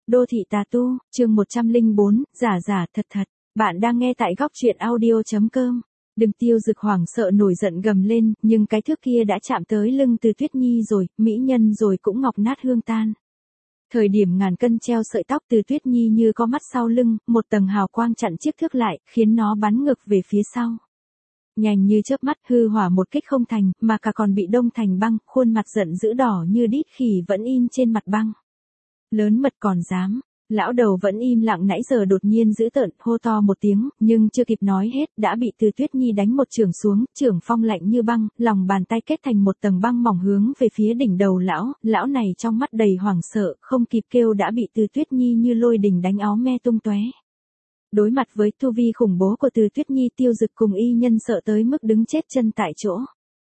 Đô thị tà tu, chương 104, giả giả thật thật. Bạn đang nghe tại góc truyện audio.com. Đừng. Tiêu Dực hoảng sợ nổi giận gầm lên, nhưng cái thước kia đã chạm tới lưng Từ Tuyết Nhi rồi, mỹ nhân rồi cũng ngọc nát hương tan. Thời điểm ngàn cân treo sợi tóc Từ Tuyết Nhi như có mắt sau lưng, một tầng hào quang chặn chiếc thước lại, khiến nó bắn ngược về phía sau. Nhanh như chớp mắt, hư hỏa một kích không thành, mà cả còn bị đông thành băng, khuôn mặt giận dữ đỏ như đít khỉ vẫn in trên mặt băng. Lớn mật còn dám. Lão đầu vẫn im lặng nãy giờ đột nhiên dữ tợn, hô to một tiếng, nhưng chưa kịp nói hết, đã bị Từ Tuyết Nhi đánh một chưởng xuống, chưởng phong lạnh như băng, lòng bàn tay kết thành một tầng băng mỏng hướng về phía đỉnh đầu lão này trong mắt đầy hoảng sợ, không kịp kêu đã bị Từ Tuyết Nhi như lôi đình đánh áo me tung tóe. Đối mặt với tu vi khủng bố của Từ Tuyết Nhi, Tiêu Dực cùng y nhân sợ tới mức đứng chết chân tại chỗ.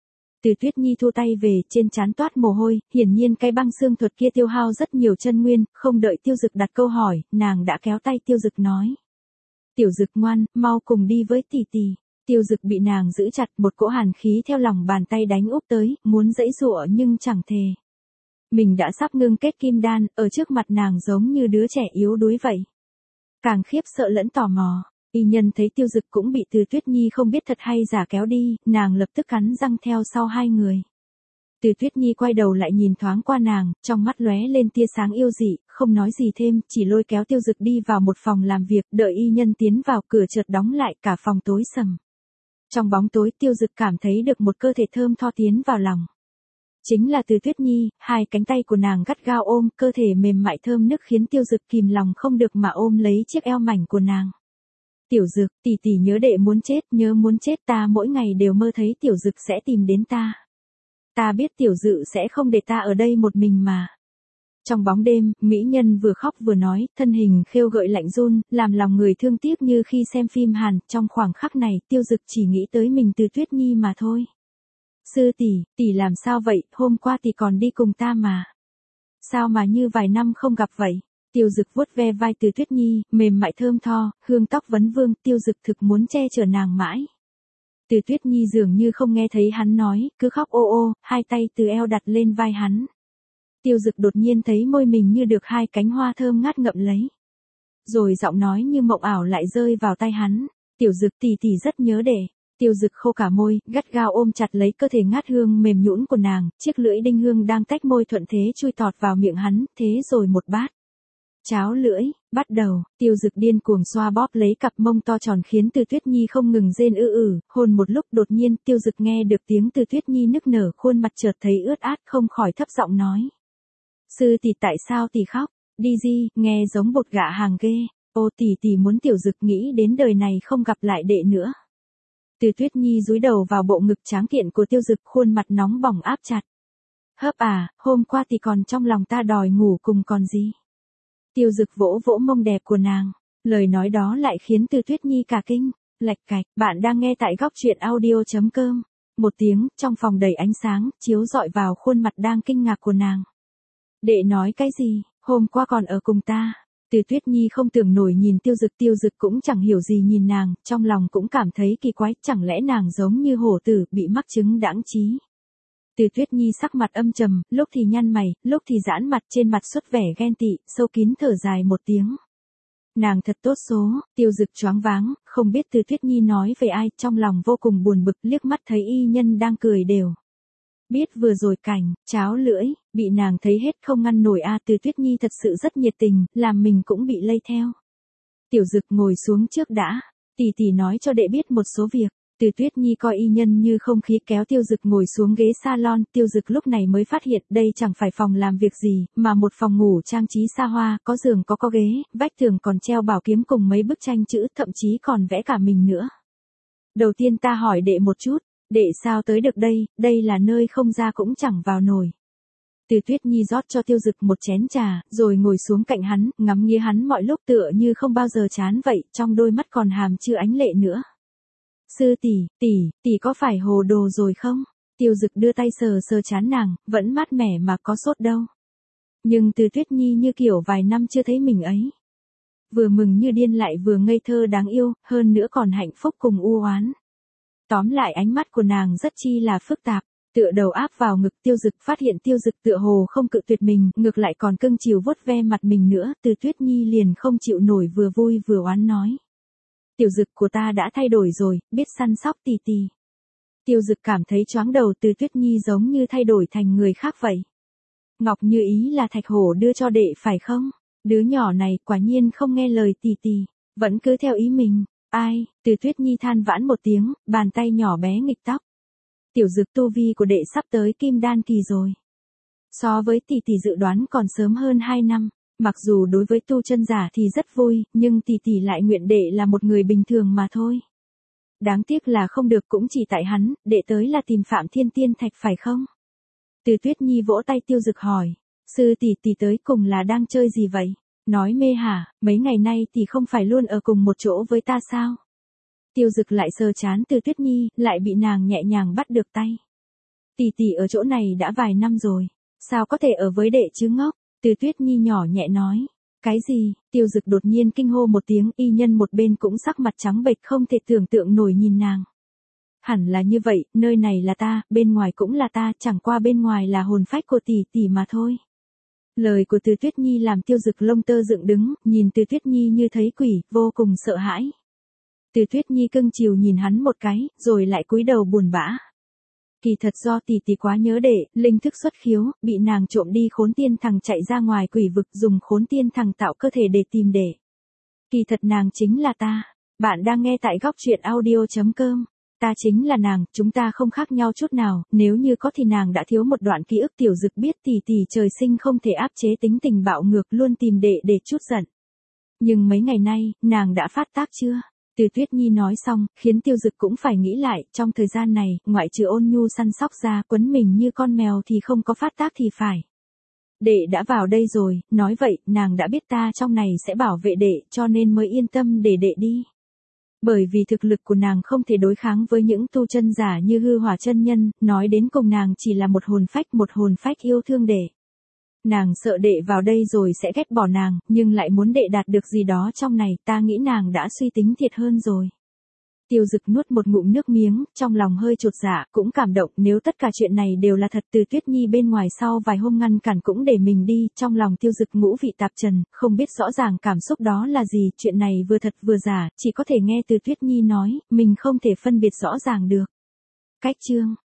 Từ Tuyết Nhi thu tay về, trên trán toát mồ hôi, hiển nhiên cái băng xương thuật kia tiêu hao rất nhiều chân nguyên, không đợi Tiêu Dực đặt câu hỏi, nàng đã kéo tay Tiêu Dực nói. Tiểu Dực ngoan, mau cùng đi với tỷ tỷ. Tiêu Dực bị nàng giữ chặt, một cỗ hàn khí theo lòng bàn tay đánh úp tới, muốn giãy giụa nhưng chẳng thể. Mình đã sắp ngưng kết kim đan, ở trước mặt nàng giống như đứa trẻ yếu đuối vậy. Càng khiếp sợ lẫn tò mò. Y nhân thấy Tiêu Dực cũng bị Từ Tuyết Nhi không biết thật hay giả kéo đi, nàng lập tức cắn răng theo sau hai người. Từ Tuyết Nhi quay đầu lại nhìn thoáng qua nàng, trong mắt lóe lên tia sáng yêu dị, không nói gì thêm, chỉ lôi kéo Tiêu Dực đi vào một phòng làm việc, đợi y nhân tiến vào, cửa chợt đóng lại, cả phòng tối sầm. Trong bóng tối, Tiêu Dực cảm thấy được một cơ thể thơm tho tiến vào lòng. Chính là Từ Tuyết Nhi, hai cánh tay của nàng gắt gao ôm, cơ thể mềm mại thơm nức khiến Tiêu Dực kìm lòng không được mà ôm lấy chiếc eo mảnh của nàng. Tiểu Dực, tỷ tỷ nhớ đệ muốn chết, nhớ muốn chết, ta mỗi ngày đều mơ thấy Tiểu Dực sẽ tìm đến ta. Ta biết Tiểu Dực sẽ không để ta ở đây một mình mà. Trong bóng đêm, mỹ nhân vừa khóc vừa nói, thân hình khêu gợi lạnh run, làm lòng người thương tiếc như khi xem phim Hàn, trong khoảng khắc này, Tiêu Dực chỉ nghĩ tới mình Từ Tuyết Nhi mà thôi. Sư tỷ làm sao vậy, hôm qua tỷ còn đi cùng ta mà. Sao mà như vài năm không gặp vậy? Tiêu Dực vuốt ve vai Từ Tuyết Nhi, mềm mại thơm tho, hương tóc vấn vương, Tiêu Dực thực muốn che chở nàng mãi. Từ Tuyết Nhi dường như không nghe thấy hắn nói, cứ khóc ô ô, hai tay từ eo đặt lên vai hắn. Tiêu Dực đột nhiên thấy môi mình như được hai cánh hoa thơm ngát ngậm lấy. Rồi giọng nói như mộng ảo lại rơi vào tai hắn, Tiểu Dực tỷ tỷ rất nhớ đệ. Tiêu Dực khô cả môi, gắt gao ôm chặt lấy cơ thể ngát hương mềm nhũn của nàng, chiếc lưỡi đinh hương đang tách môi thuận thế chui tọt vào miệng hắn, thế rồi một bát cháo lưỡi, bắt đầu. Tiêu Dực điên cuồng xoa bóp lấy cặp mông to tròn khiến Từ Tuyết Nhi không ngừng rên hôn một lúc đột nhiên Tiêu Dực nghe được tiếng Từ Tuyết Nhi nức nở, khuôn mặt chợt thấy ướt át, không khỏi thấp giọng nói. Sư tỷ tại sao tỷ khóc, đi di, nghe giống bột gạ hàng ghê, ô tỷ muốn Tiểu Dực nghĩ đến đời này không gặp lại đệ nữa. Từ Tuyết Nhi dúi đầu vào bộ ngực tráng kiện của Tiêu Dực, khuôn mặt nóng bỏng áp chặt. Hấp à, hôm qua thì còn trong lòng ta đòi ngủ cùng còn gì. Tiêu Dực vỗ vỗ mông đẹp của nàng, lời nói đó lại khiến Từ Tuyết Nhi cả kinh. Lạch cạch, bạn đang nghe tại góc truyện audio.com. Một tiếng, trong phòng đầy ánh sáng, chiếu rọi vào khuôn mặt đang kinh ngạc của nàng. Đệ nói cái gì, hôm qua còn ở cùng ta. Từ Tuyết Nhi không tưởng nổi nhìn Tiêu Dực cũng chẳng hiểu gì nhìn nàng, trong lòng cũng cảm thấy kỳ quái, chẳng lẽ nàng giống như hổ tử bị mắc chứng đãng trí. Từ Tuyết Nhi sắc mặt âm trầm, lúc thì nhăn mày, lúc thì giãn mặt, trên mặt xuất vẻ ghen tị, sâu kín thở dài một tiếng. Nàng thật tốt số. Tiêu Dực choáng váng, không biết Từ Tuyết Nhi nói về ai, trong lòng vô cùng buồn bực, liếc mắt thấy y nhân đang cười đều. Biết vừa rồi cảnh, cháo lưỡi, bị nàng thấy hết không ngăn nổi Từ Tuyết Nhi thật sự rất nhiệt tình, làm mình cũng bị lây theo. Tiểu Dực ngồi xuống trước đã, tỷ nói cho đệ biết một số việc. Từ Tuyết Nhi coi y nhân như không khí kéo Tiêu Dực ngồi xuống ghế salon, Tiêu Dực lúc này mới phát hiện đây chẳng phải phòng làm việc gì, mà một phòng ngủ trang trí xa hoa, có giường có ghế, vách tường còn treo bảo kiếm cùng mấy bức tranh chữ, thậm chí còn vẽ cả mình nữa. Đầu tiên ta hỏi đệ một chút, đệ sao tới được đây, đây là nơi không ra cũng chẳng vào nổi. Từ Tuyết Nhi rót cho Tiêu Dực một chén trà, rồi ngồi xuống cạnh hắn, ngắm nghía hắn mọi lúc tựa như không bao giờ chán vậy, trong đôi mắt còn hàm chứa ánh lệ nữa. Sư tỷ có phải hồ đồ rồi không? Tiêu Dực đưa tay sờ trán nàng, vẫn mát mẻ mà có sốt đâu. Nhưng Từ Tuyết Nhi như kiểu vài năm chưa thấy mình ấy. Vừa mừng như điên lại vừa ngây thơ đáng yêu, hơn nữa còn hạnh phúc cùng u oán. Tóm lại ánh mắt của nàng rất chi là phức tạp. tựa đầu áp vào ngực Tiêu Dực, phát hiện Tiêu Dực tựa hồ không cự tuyệt mình, ngược lại còn cưng chiều vuốt ve mặt mình nữa, Từ Tuyết Nhi liền không chịu nổi vừa vui vừa oán nói. Tiểu Dực của ta đã thay đổi rồi, biết săn sóc tì tì. Tiêu Dực cảm thấy choáng đầu, Từ Tuyết Nhi giống như thay đổi thành người khác vậy. Ngọc Như ý là Thạch Hổ đưa cho đệ phải không? Đứa nhỏ này quả nhiên không nghe lời tì tì, vẫn cứ theo ý mình. Ai? Từ Tuyết Nhi than vãn một tiếng, bàn tay nhỏ bé nghịch tóc. Tiểu Dực, tu vi của đệ sắp tới kim đan kỳ rồi. So với tỷ tỷ dự đoán còn sớm hơn 2 năm, mặc dù đối với tu chân giả thì rất vui, nhưng tỷ tỷ lại nguyện đệ là một người bình thường mà thôi. Đáng tiếc là không được, cũng chỉ tại hắn, đệ tới là tìm Phạm Thiên Tiên Thạch phải không? Từ Tuyết Nhi vỗ tay Tiêu Dực hỏi, sư tỷ tỷ tới cùng là đang chơi gì vậy? Nói mê hả, mấy ngày nay tỷ không phải luôn ở cùng một chỗ với ta sao? Tiêu Dực lại sờ trán Từ Tuyết Nhi, lại bị nàng nhẹ nhàng bắt được tay. Tỷ tỷ ở chỗ này đã vài năm rồi, sao có thể ở với đệ chứ ngốc? Từ Tuyết Nhi nhỏ nhẹ nói. Cái gì? Tiêu Dực đột nhiên kinh hô một tiếng, y nhân một bên cũng sắc mặt trắng bệch không thể tưởng tượng nổi nhìn nàng. Hẳn là như vậy, nơi này là ta, bên ngoài cũng là ta, chẳng qua bên ngoài là hồn phách của tỷ tỷ mà thôi. Lời của Từ Tuyết Nhi làm Tiêu Dực lông tơ dựng đứng, nhìn Từ Tuyết Nhi như thấy quỷ, vô cùng sợ hãi. Từ Tuyết Nhi cưng chiều nhìn hắn một cái, rồi lại cúi đầu buồn bã. Kỳ thật do tỷ tỷ quá nhớ đệ, linh thức xuất khiếu, bị nàng trộm đi Khốn Tiên Thằng, chạy ra ngoài quỷ vực dùng Khốn Tiên Thằng tạo cơ thể để tìm đệ. Kỳ thật nàng chính là ta. Bạn đang nghe tại góc truyện audio.com. Ta chính là nàng, chúng ta không khác nhau chút nào, nếu như có thì nàng đã thiếu một đoạn ký ức. Tiểu Dực biết tỷ tỷ trời sinh không thể áp chế tính tình bạo ngược, luôn tìm đệ để trút giận. Nhưng mấy ngày nay, nàng đã phát tác chưa? Từ Tuyết Nhi nói xong, khiến Tiêu Dực cũng phải nghĩ lại, trong thời gian này, ngoại trừ ôn nhu săn sóc ra, quấn mình như con mèo thì không có phát tác thì phải. Đệ đã vào đây rồi, nói vậy, nàng đã biết ta trong này sẽ bảo vệ đệ, cho nên mới yên tâm để đệ đi. Bởi vì thực lực của nàng không thể đối kháng với những tu chân giả như Hư Hỏa chân nhân, nói đến cùng nàng chỉ là một hồn phách yêu thương đệ. Nàng sợ đệ vào đây rồi sẽ ghét bỏ nàng, nhưng lại muốn đệ đạt được gì đó trong này, ta nghĩ nàng đã suy tính thiệt hơn rồi. Tiêu Dực nuốt một ngụm nước miếng, trong lòng hơi chột dạ, cũng cảm động, nếu tất cả chuyện này đều là thật. Từ Tuyết Nhi bên ngoài sau vài hôm ngăn cản cũng để mình đi, trong lòng Tiêu Dực ngũ vị tạp trần, không biết rõ ràng cảm xúc đó là gì, chuyện này vừa thật vừa giả, chỉ có thể nghe Từ Tuyết Nhi nói, mình không thể phân biệt rõ ràng được. Cách chương